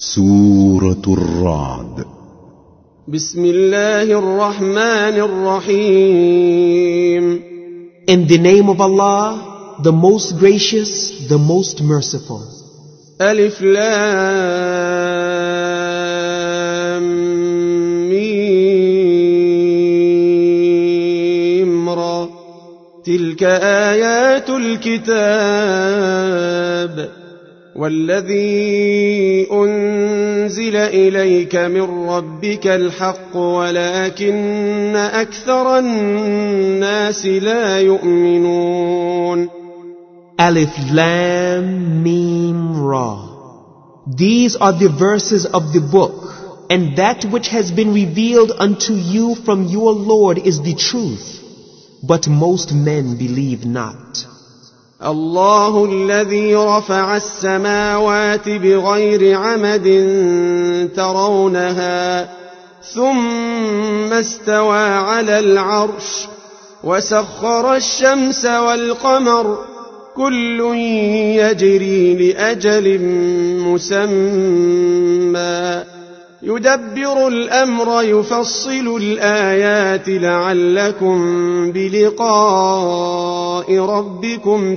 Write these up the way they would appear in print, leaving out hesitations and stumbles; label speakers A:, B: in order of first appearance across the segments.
A: سورة الرعد.
B: بسم الله الرحمن الرحيم.
C: In the name of Allah, the most gracious, the most merciful.
B: ألف لام ميم را. تلك آيات الكتاب والذي أنزل إليك من ربك الحق ولكن أكثر الناس لا يؤمنون.
C: Alif Lam Mim Ra. These are the verses of the book, and that which has been revealed unto you from your Lord is the truth, but most men believe not.
B: الله الذي رفع السماوات بغير عمد ترونها ثم استوى على العرش وسخر الشمس والقمر كل يجري لأجل مسمى يدبر الأمر يفصل الآيات لعلكم بلقاء ربكم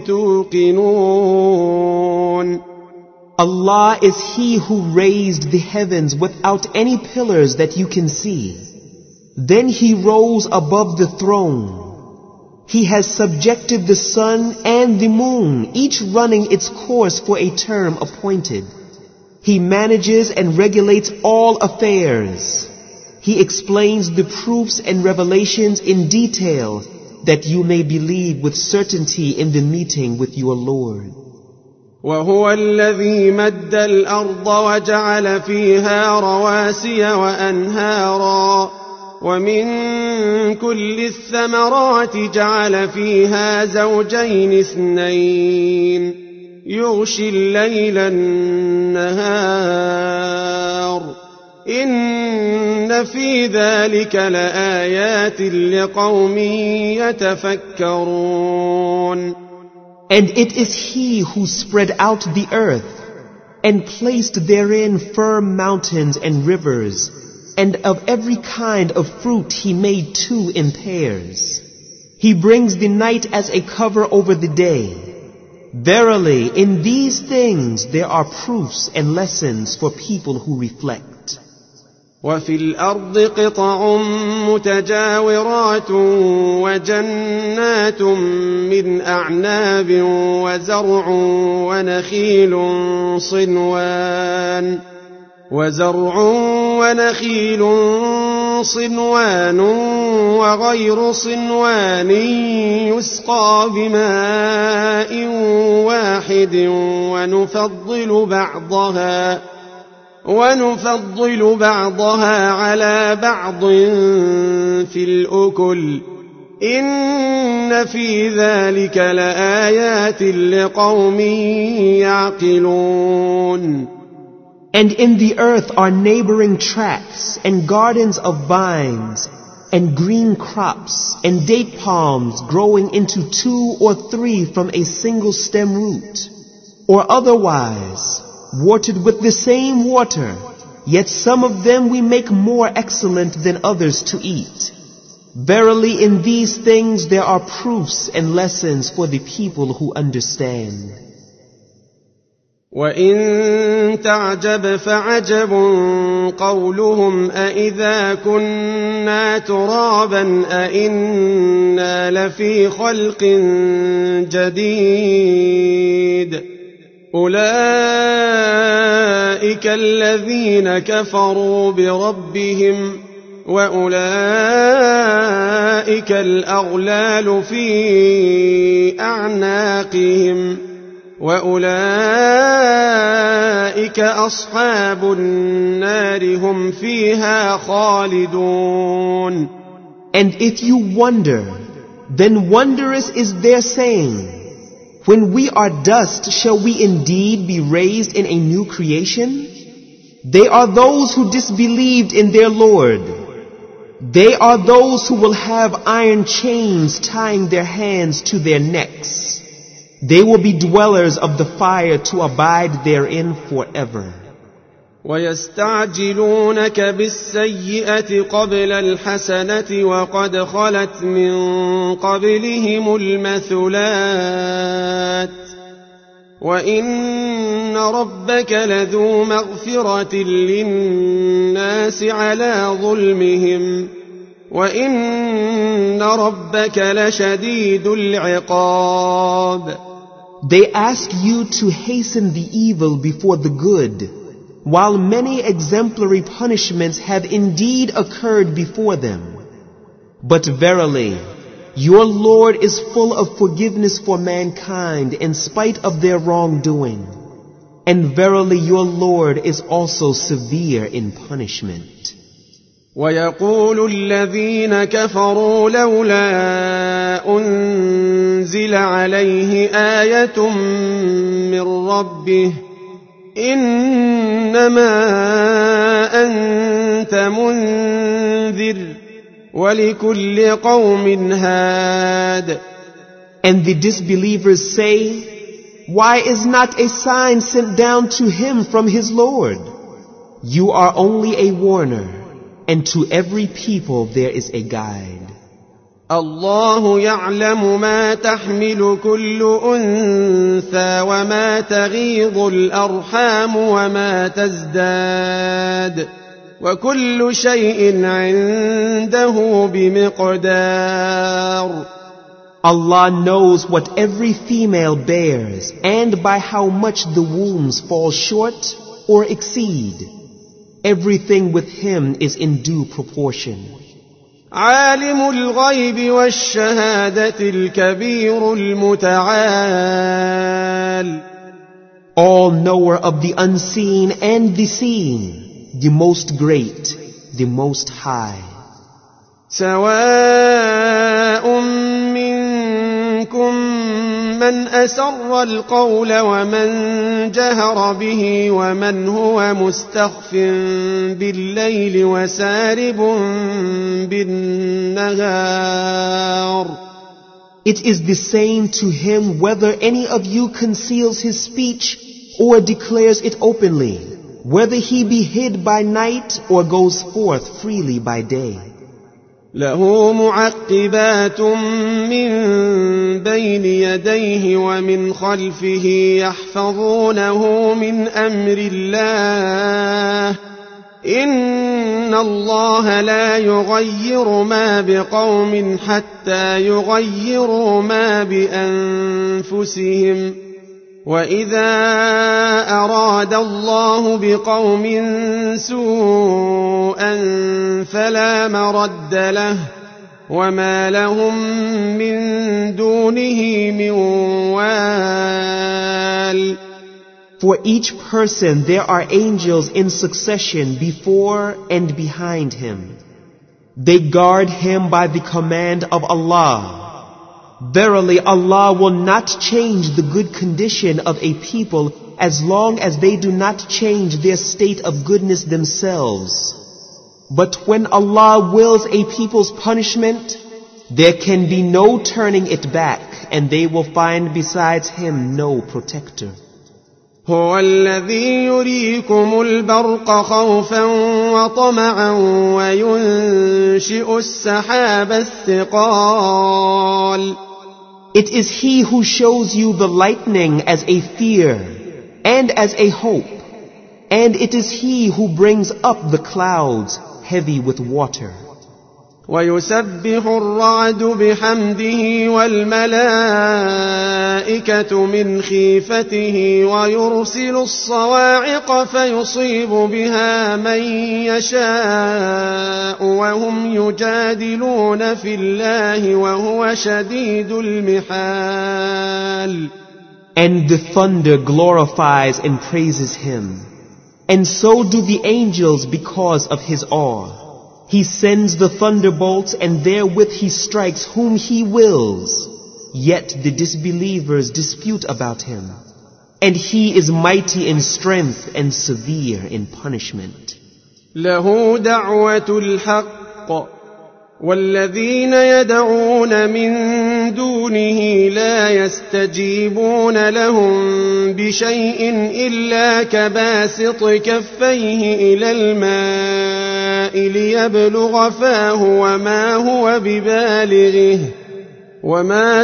B: توقنون.
C: Allah is He who raised the heavens without any pillars that you can see. Then He rose above the throne. He has subjected the sun and the moon, each running its course for a term appointed. He manages and regulates all affairs. He explains the proofs and revelations in detail that you may believe with certainty in the meeting with your Lord.
B: وهو الذي مد الأرض وجعل فيها رواسي وأنهارا ومن كل الثمرات جعل فيها زوجين اثنين يغشي الليل النهار إن في ذلك لآيات لقوم يتفكرون.
C: And it is He who spread out the earth and placed therein firm mountains and rivers, and of every kind of fruit He made two in pairs. He brings the night as a cover over the day. Verily, in these things there are proofs and lessons for people who reflect.
B: وفي الأرض قطع متجاورات وجنات من أعناب وزرع ونخيل صنوان وغير صنوان يسقى بماء واحد ونفضل بعضها على بعض في الأكل إن في ذلك لآيات لقوم يعقلون.
C: And in the earth are neighboring tracts and gardens of vines and green crops and date palms growing into 2 or 3 from a single stem root, or otherwise watered with the same water, yet some of them we make more excellent than others to eat. Verily in these things there are proofs and lessons for the people who understand.
B: وَإِن تَعْجَبْ فَعَجَبٌ قَوْلُهُمْ أَإِذَا كُنَّا تُرَابًا أَإِنَّا لَفِي خَلْقٍ جَدِيدٍ أُولَئِكَ الَّذِينَ كَفَرُوا بِرَبِّهِمْ وَأُولَئِكَ الْأَغْلَالُ فِي أَعْنَاقِهِمْ وَأُولَئِكَ أَصْحَابُ النَّارِ هُمْ فِيهَا خَالِدُونَ.
C: And if you wonder, then wondrous is their saying, when we are dust, shall we indeed be raised in a new creation? They are those who disbelieved in their Lord. They are those who will have iron chains tying their hands to their necks. They will be dwellers of the fire to abide therein forever.
B: ويستعجلونك بالسيئة قبل الحسنة وقد خلت من قبلهم المثلات وإن ربك لذو مغفرة للناس على ظلمهم وإن ربك لشديد العقاب.
C: They ask you to hasten the evil before the good, while many exemplary punishments have indeed occurred before them. But verily, your Lord is full of forgiveness for mankind in spite of their wrongdoing. And verily your Lord is also severe in punishment.
B: ويقول الذين كفروا لولا أنزل عليه آية من ربه إنما أنت منذر ولكل قوم هاد.
C: And the disbelievers say, why is not a sign sent down to him from his Lord? You are only a warner, and to every people there is a guide.
B: الله يعلم ما تحمل كل أنثى وما تغيض الأرحام وما تزداد وكل شيء عنده بمقدار.
C: Allah knows what every female bears and by how much the wombs fall short or exceed. Everything with him is in due proportion.
B: عالم الغيب والشهادة الكبير المتعال.
C: All knower of the unseen and the seen, the most great, the most high.
B: سواء منكم من أسر القول ومن جهر به ومن هو مستخف بالليل وسارب بالنهار.
C: It is the same to him whether any of you conceals his speech or declares it openly, whether he be hid by night or goes forth freely by day.
B: له معقبات من بين يديه ومن خلفه يحفظونه من أمر الله إن الله لا يغير ما بقوم حتى يغيروا ما بأنفسهم وإذا أراد الله بقوم سوءا فلا مرد له وما لهم من دونه من وال.
C: For each person there are angels in succession before and behind him. They guard him by the command of Allah. Verily Allah will not change the good condition of a people as long as they do not change their state of goodness themselves. But when Allah wills a people's punishment, there can be no turning it back, and they will find besides him no protector.
B: هو الذي يريكم البرق خوفا وطمعا وينشئ السحاب الثقال.
C: It is he who shows you the lightning as a fear and as a hope, and it is he who brings up the clouds heavy with water.
B: ويسبح الرعد بحمده والملائكة من خيفته ويرسل الصواعق فيصيب بها من يشاء وهم يجادلون في الله وهو شديد المحال.
C: And the thunder glorifies and praises him, and so do the angels because of his awe. He sends the thunderbolts and therewith he strikes whom he wills. Yet the disbelievers dispute about him. And he is mighty in strength and severe in punishment.
B: له دعوة الحق والذين يدعون من دونه لا يستجيبون لهم بشيء إلا كباسط كفيه إلى الماء ليبلغ فاه وما هو ببالغه وما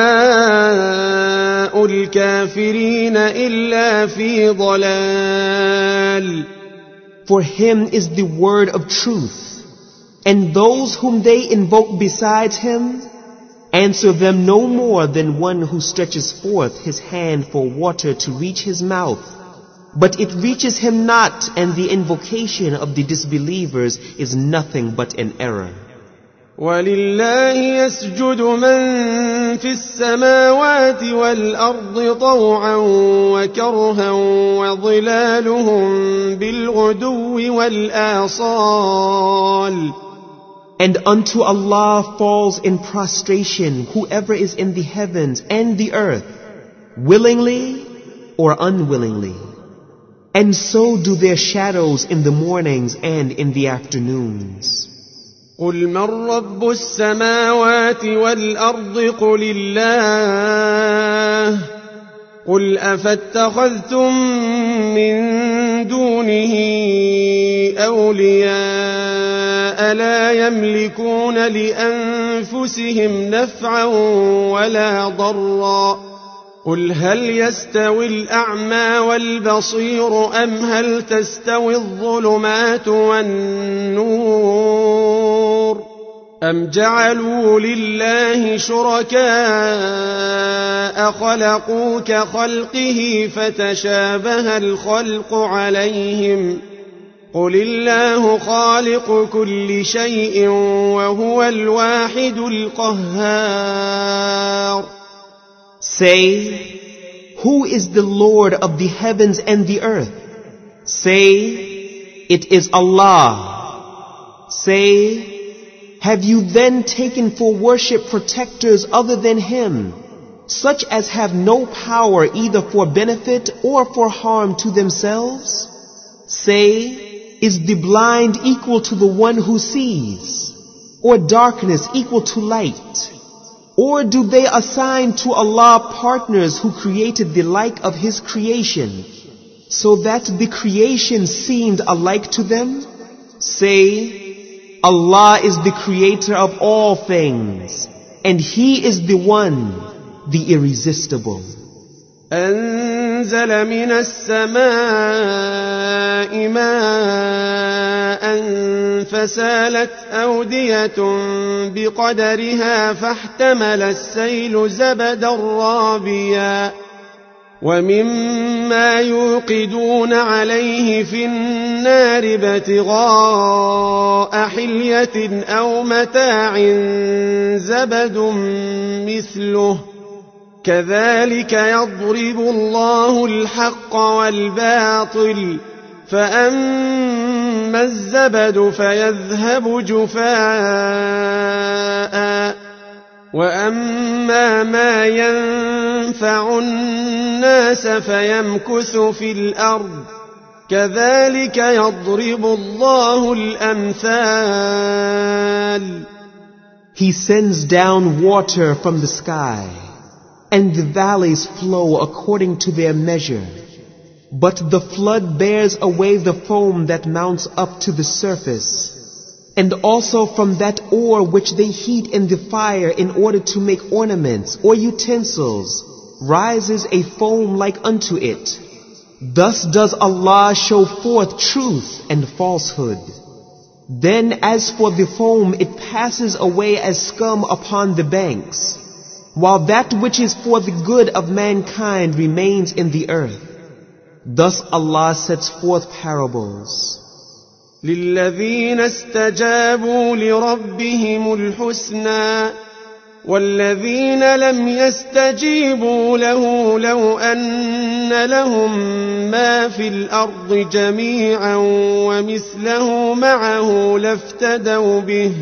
B: دعاء الكافرين إلا في ضلال.
C: For him is the word of truth, and those whom they invoke besides him answer them no more than one who stretches forth his hand for water to reach his mouth, but it reaches him not, and the invocation of the disbelievers is nothing but an error.
B: وَلِلَّهِ يَسْجُدُ مَن فِي السَّمَاوَاتِ وَالْأَرْضِ طَوْعًا وَكَرْهًا وَظِلَالُهُم بِالْغُدُوِّ وَالْآصَالِ.
C: And unto Allah falls in prostration whoever is in the heavens and the earth, willingly or unwillingly. And so do their shadows in the mornings and in the afternoons.
B: قُلْ مَنْ رَبُّ السَّمَاوَاتِ وَالْأَرْضِ قُلِ اللَّهُ قُلْ أَفَاتَّخَذْتُم مِّن دُونِهِ أَوْلِيَاءَ لَا يَمْلِكُونَ لِأَنفُسِهِمْ نَفْعًا وَلَا ضَرًّا قُلْ هَلْ يَسْتَوِي الْأَعْمَى وَالْبَصِيرُ أَمْ هَلْ تَسْتَوِي الظُّلُمَاتُ وَالنُّورُ أَمْ جَعَلُوا لِلَّهِ شُرَكَاءَ خَلَقُوا كَخَلْقِهِ فَتَشَابَهَ الْخَلْقُ عَلَيْهِمْ قُلِ اللَّهُ خَالِقُ كُلِّ شَيْءٍ وَهُوَ الْوَاحِدُ الْقَهَّارُ.
C: Say, who is the Lord of the heavens and the earth? Say, it is Allah. Say, have you then taken for worship protectors other than Him, such as have no power either for benefit or for harm to themselves? Say, is the blind equal to the one who sees, or darkness equal to light? Or do they assign to Allah partners who created the like of His creation, so that the creation seemed alike to them? Say, Allah is the creator of all things, and He is the one, the irresistible.
B: أنزل من السماء ماء فسالت أودية بقدرها فاحتمل السيل زبدا رابيا ومما يوقدون عليه في النار ابتغاء حلية أو متاع زبد مثله كذلك يضرب الله الحق والباطل فأما الزبد فيذهب جفاء وأما ما ينفع الناس فيمكث في الأرض كذلك يضرب الله الأمثال.
C: He sends down water from the sky, and the valleys flow according to their measure. But the flood bears away the foam that mounts up to the surface, and also from that ore which they heat in the fire in order to make ornaments or utensils, rises a foam like unto it. Thus does Allah show forth truth and falsehood. Then as for the foam, it passes away as scum upon the banks, while that which is for the good of mankind remains in the earth. Thus Allah sets forth parables.
B: للذين استجابوا لربهم الحسنى والذين لم يستجيبوا له لو أن لهم ما في الأرض جميعا ومثله معه لافتدوا به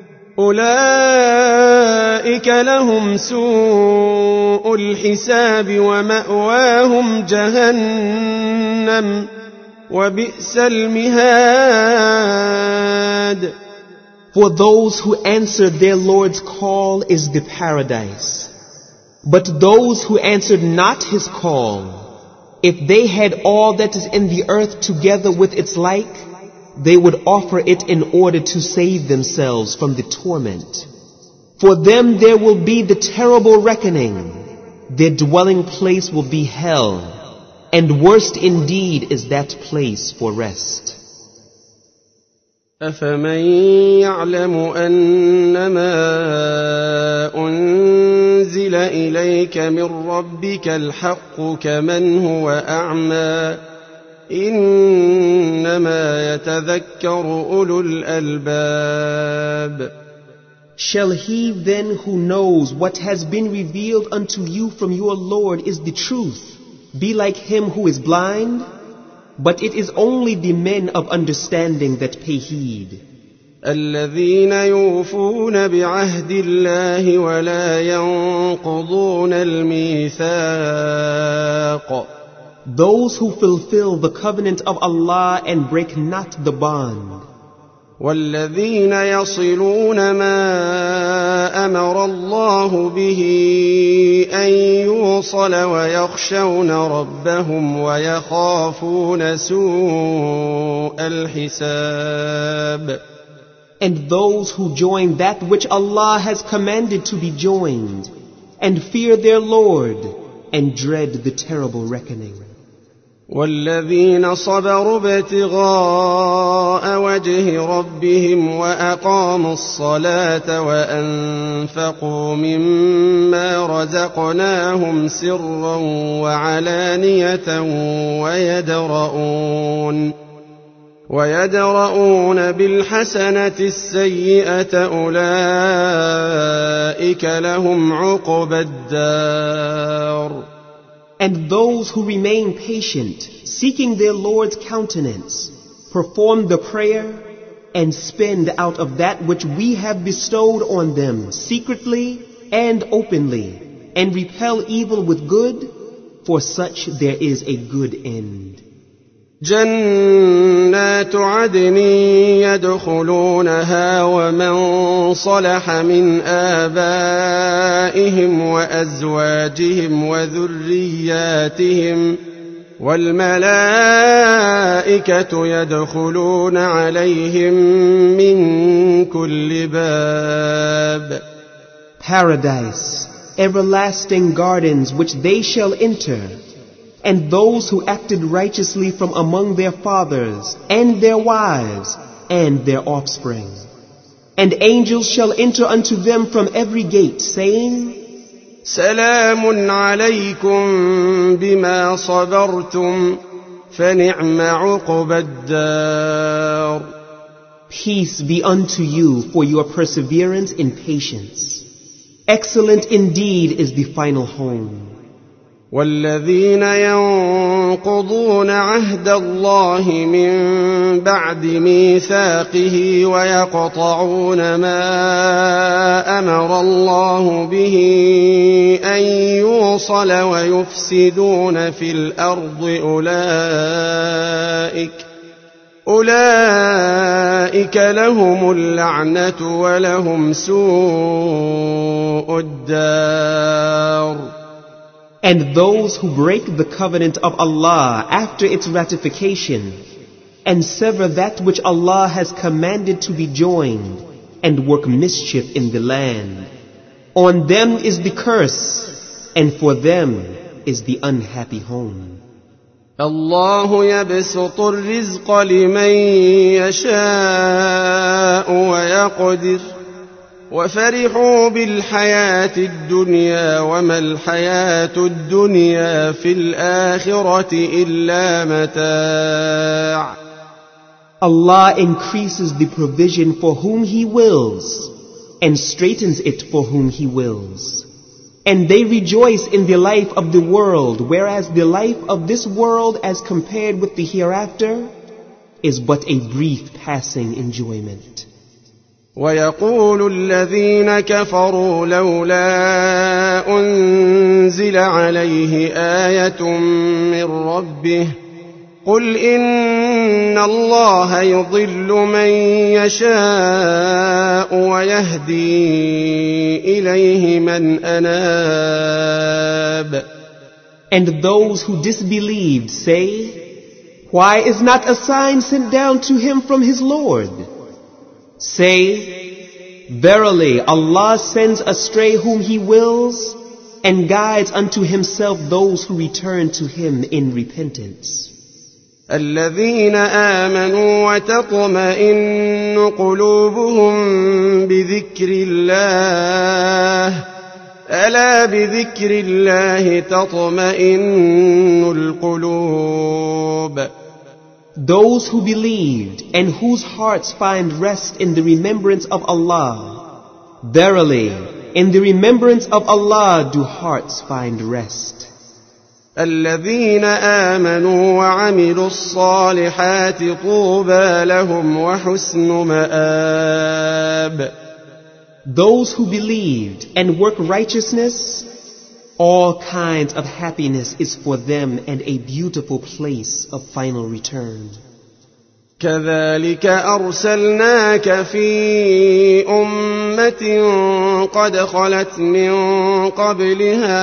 B: أولئك لهم سوء الحساب ومأواهم جهنم وبئس المهاد.
C: For those who answered their Lord's call is the paradise. But those who answered not His call, if they had all that is in the earth together with its like, they would offer it in order to save themselves from the torment. For them there will be the terrible reckoning. Their dwelling place will be hell, and worst indeed is that place for rest.
B: أفمن يعلم أنما أنزل إليك من ربك الحق كمن هو أعمى إنما يتذكر أولو الألباب.
C: Shall he then who knows what has been revealed unto you from your Lord is the truth be like him who is blind? But it is only the men of understanding that pay heed.
B: الذين يوفون بعهد الله ولا ينقضون الميثاق.
C: Those who fulfill the covenant of Allah and break not the bond.
B: والذين يصلون ما أمر الله به أن يوصل ويخشون ربهم ويخافون سوء الحساب.
C: And those who join that which Allah has commanded to be joined, and fear their Lord, and dread the terrible reckoning.
B: والذين صبروا ابتغاء وجه ربهم وأقاموا الصلاة وأنفقوا مما رزقناهم سرا وعلانية ويدرؤون بالحسنة السيئة أولئك لهم عقبى الدار.
C: And those who remain patient, seeking their Lord's countenance, perform the prayer, and spend out of that which we have bestowed on them secretly and openly, and repel evil with good, for such there is a good end.
B: جنات عدن يدخلونها ومن صلح من آبائهم وأزواجهم وذرياتهم والملائكة يدخلون عليهم من كل باب.
C: Paradise, everlasting gardens which they shall enter, and those who acted righteously from among their fathers, and their wives, and their offspring. And angels shall enter unto them from every gate, saying,
B: سلام عليكم بما صبرتم فنعم عقبى الدار.
C: Peace be unto you for your perseverance in patience. Excellent indeed is the final home.
B: والذين ينقضون عهد الله من بعد ميثاقه ويقطعون ما أمر الله به أن يوصل ويفسدون في الأرض أولئك لهم اللعنة ولهم سوء الدار.
C: And those who break the covenant of Allah after its ratification, and sever that which Allah has commanded to be joined, and work mischief in the land, on them is the curse, and for them is the unhappy home.
B: الله يبسط الرزق لمن يشاء ويقدر وفرحوا بالحياة الدنيا وما الحياة الدنيا في الآخرة إلا متاع.
C: Allah increases the provision for whom He wills and straightens it for whom He wills. And they rejoice in the life of the world, whereas the life of this world as compared with the hereafter is but a brief passing enjoyment.
B: ويقول الذين كفروا لولا أنزل عليه آية من ربه قل إن الله يضل من يشاء ويهدي إليه من أناب.
C: And those who disbelieved say, why is not a sign sent down to him from his Lord? Say, verily Allah sends astray whom He wills and guides unto Himself those who return to Him in repentance.
B: الذين آمنوا وتطمئن قلوبهم بذكر الله ألا بذكر الله تطمئن القلوب.
C: Those who believed and whose hearts find rest in the remembrance of Allah. Verily, in the remembrance of Allah do hearts find rest.
B: الذين آمنوا وعملوا الصالحات طوبى لهم وحسن مآب.
C: Those who believed and work righteousness, all kinds of happiness is for them and a beautiful place of final return.
B: كذلك أرسلناك في أمة قد خلت من قبلها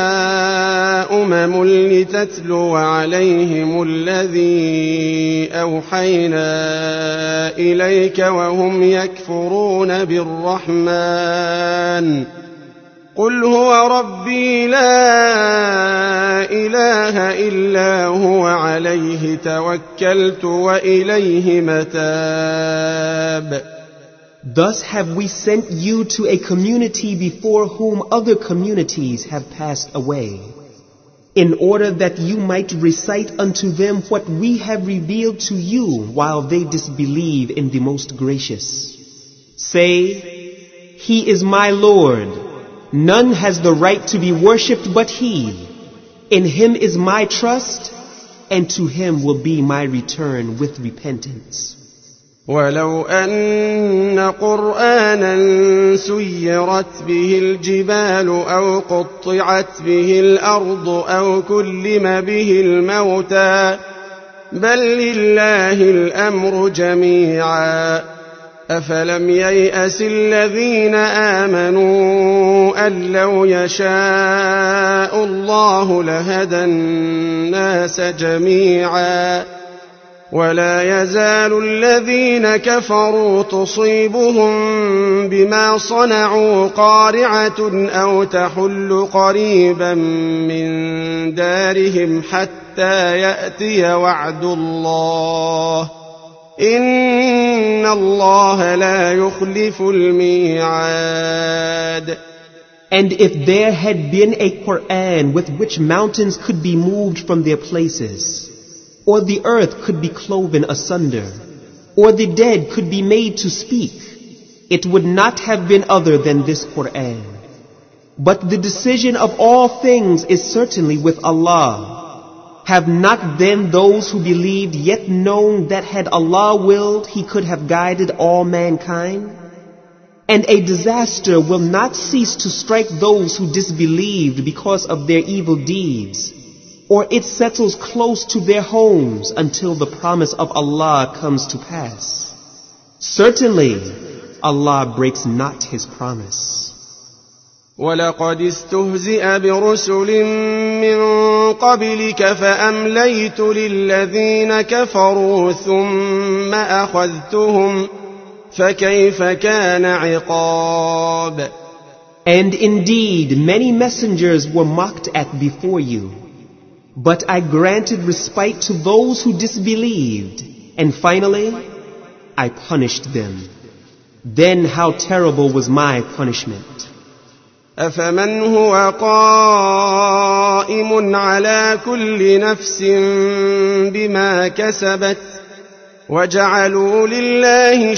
B: لتتلو عليهم الذي أوحينا إليك وهم يكفرون بالرحمن قل هو ربي لا إله إلا هو عليه توكلت وإليه متاب.
C: Thus have we sent you to a community before whom other communities have passed away, in order that you might recite unto them what we have revealed to you while they disbelieve in the Most Gracious. Say, He is my Lord. None has the right to be worshipped but He. In Him is my trust, and to Him will be my return with repentance.
B: ولو أن قرآنا سيرت به الجبال أو قطعت به الأرض أو كلم به الموتى بل لله الأمر جميعا أفلم ييأس الذين آمنوا أن لو يشاء الله لهدى الناس جميعا ولا يزال الذين كفروا تصيبهم بما صنعوا قارعة أو تحل قريبا من دارهم حتى يأتي وعد الله إن الله لا يخلف الميعاد.
C: And if there had been a Quran with which mountains could be moved from their places, or the earth could be cloven asunder, or the dead could be made to speak, it would not have been other than this Quran. But the decision of all things is certainly with Allah. Have not then those who believed yet known that had Allah willed, He could have guided all mankind? And a disaster will not cease to strike those who disbelieved because of their evil deeds, or it settles close to their homes until the promise of Allah comes to pass. Certainly, Allah breaks not His promise.
B: وَلَقَدِ اسْتُهْزِئَ بِرُسُلٍ مِّن قَبْلِكَ فَأَمْلَيْتُ لِلَّذِينَ كَفَرُوا ثُمَّ أَخَذْتُهُمْ فَكَيْفَ كَانَ عِقَابِ.
C: And indeed, many messengers were mocked at before you. But I granted respite to those who disbelieved, and finally, I punished them. Then how terrible was my punishment.
B: أفمن هو قائم على كل نفس بما كسبت وجعلوا لله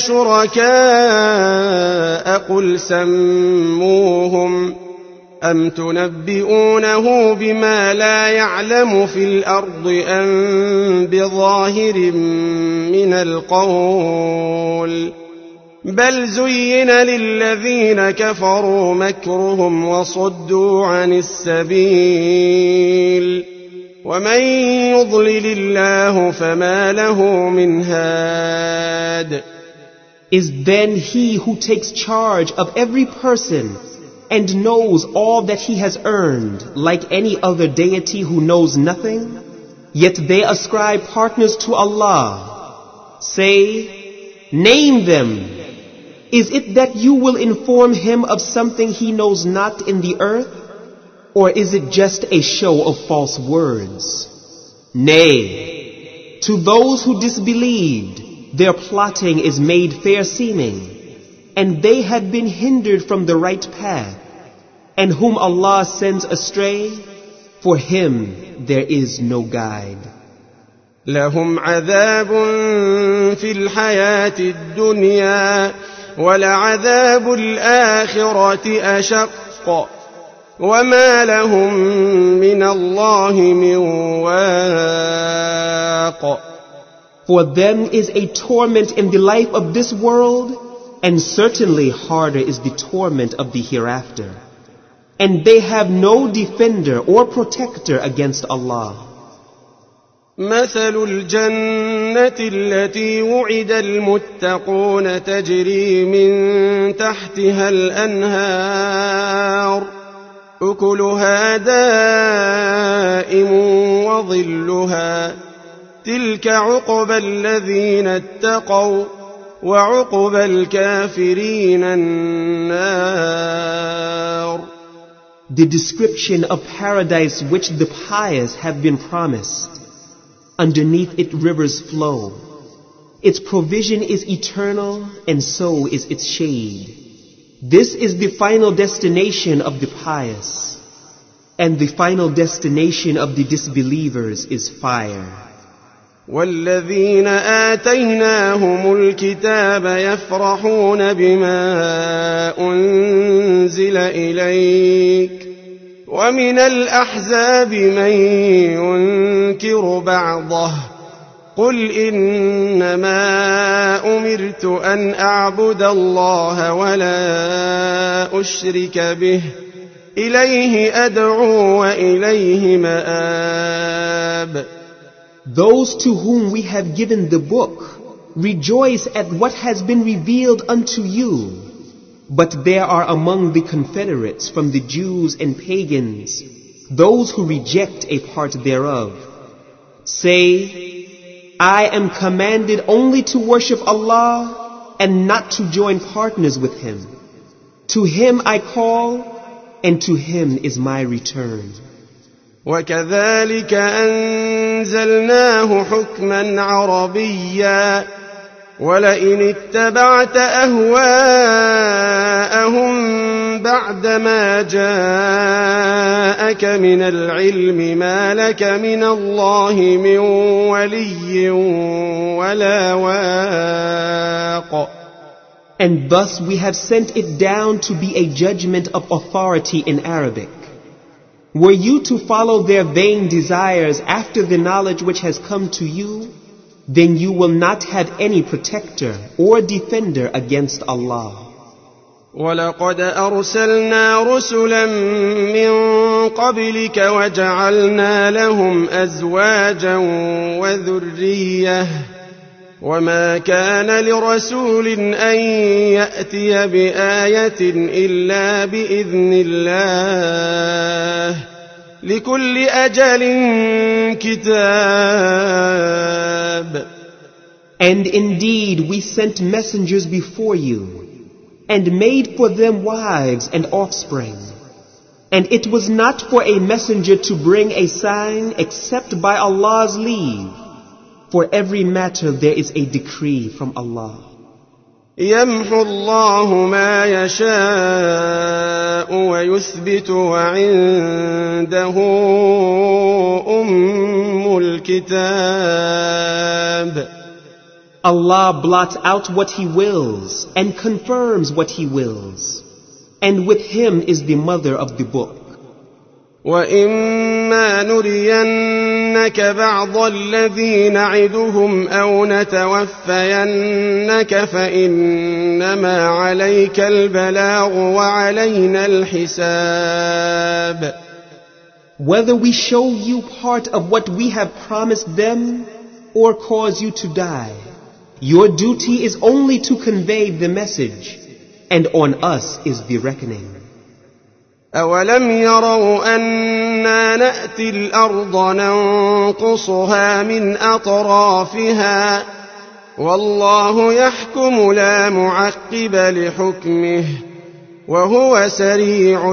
B: شركاء قل سموهم أم تنبئونه بما لا يعلم في الأرض أم بظاهر من القول بل زين للذين كفروا مكرهم وصدوا عن السبيل ومن يضلل الله فما له من هاد.
C: Is then he who takes charge of every person and knows all that he has earned, like any other deity who knows nothing? Yet they ascribe partners to Allah. Say, name them. Is it that you will inform him of something he knows not in the earth? Or is it just a show of false words? Nay, to those who disbelieved, their plotting is made fair-seeming, and they have been hindered from the right path. And whom Allah sends astray, for him there is no guide.
B: لهم عذاب في الحياة الدنيا ولعذاب الآخرة أشق وما لهم من الله من واق.
C: For them is a torment in the life of this world, and certainly harder is the torment of the hereafter. And they have no defender or protector against Allah.
B: مثل الجنة التي وعد المتقون تجري من تحتها الأنهار أكلها دائم وظلها تلك عقبى الذين اتقوا وعقبى الكافرين النار.
C: The description of paradise which the pious have been promised. Underneath it rivers flow. Its provision is eternal, and so is its shade. This is the final destination of the pious, and the final destination of the disbelievers is fire.
B: والذين آتيناهم الكتاب يفرحون بما أنزل إليك ومن الأحزاب من ينكر بعضه قل إنما أمرت أن أعبد الله ولا أشرك به إليه أدعو وإليه مآب.
C: Those to whom we have given the book rejoice at what has been revealed unto you. But there are among the confederates from the Jews and pagans those who reject a part thereof. Say, I am commanded only to worship Allah and not to join partners with Him. To Him I call, and to Him is my return.
B: وكذلك أنزلناه حكما عربيا ولئن اتبعت أهواءهم بعدما جاءك من العلم ما لك من الله من ولي ولا واق.
C: And thus we have sent it down to be a judgment of authority in Arabic. Were you to follow their vain desires after the knowledge which has come to you, then you will not have any protector or defender against Allah.
B: وَلَقَدْ أَرْسَلْنَا رُسُلًا مِّن قَبْلِكَ وَجَعَلْنَا لَهُمْ أَزْوَاجًا وَذُرِّيَّةً وَمَا كَانَ لِرَسُولٍ أَن يَأْتِيَ بِآيَةٍ إِلَّا بِإِذْنِ اللَّهِ لِكُلِّ أَجَلٍ كِتَابٌ.
C: And indeed we sent messengers before you, and made for them wives and offspring. And it was not for a messenger to bring a sign except by Allah's leave. For every matter there is a decree from Allah.
B: يَمْحُو اللَّهُ مَا يَشَاءُ وَيُثْبِتُ وَعِندَهُ أُمُّ الْكِتَابِ.
C: Allah blots out what He wills and confirms what He wills. And with Him is the mother of the book.
B: وَإِمَّا نُرِيَنَّكَ بَعْضَ الَّذِي نَعِدُهُمْ أَوْ نَتَوَفَّيَنَّكَ فَإِنَّمَا عَلَيْكَ الْبَلَاغُ وَعَلَيْنَا الْحِسَابُ.
C: whether we show you part of what we have promised them or cause you to die, your duty is only to convey the message, and on us is the reckoning.
B: أولم يروا أنا نأتي الأرض ننقصها من أطرافها والله يحكم لا معقب لحكمه وهو سريع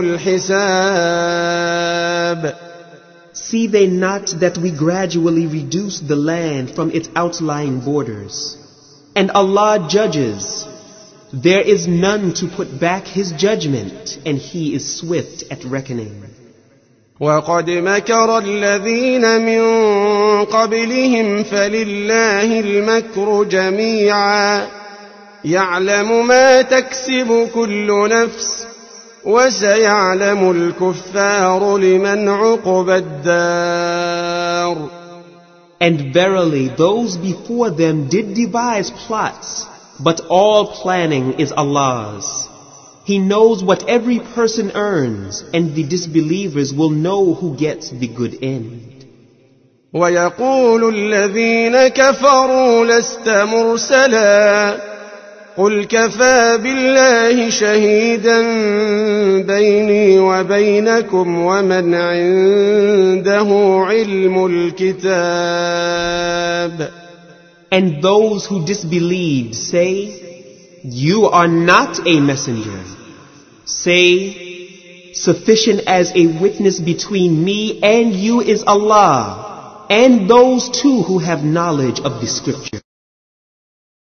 B: الحساب.
C: See they not that we gradually reduce the land from its outlying borders, and Allah judges. There is none to put back His judgment, and He is swift at reckoning.
B: وقد مكر الذين من قبلهم فلله المكر جميعا يعلم ما تكسب كل نفس وسيعلم الكفار لمن عقبى الدار.
C: And verily those before them did devise plots, but all planning is Allah's. He knows what every person earns, and the disbelievers will know who gets the good end.
B: ويقول الذين كفروا لست مرسلا قل كفى بالله شهيدا بيني وبينكم ومن عنده علم الكتاب.
C: And those who disbelieved say, you are not a messenger. Say, sufficient as a witness between me and you is Allah, and those too who have knowledge of the scripture.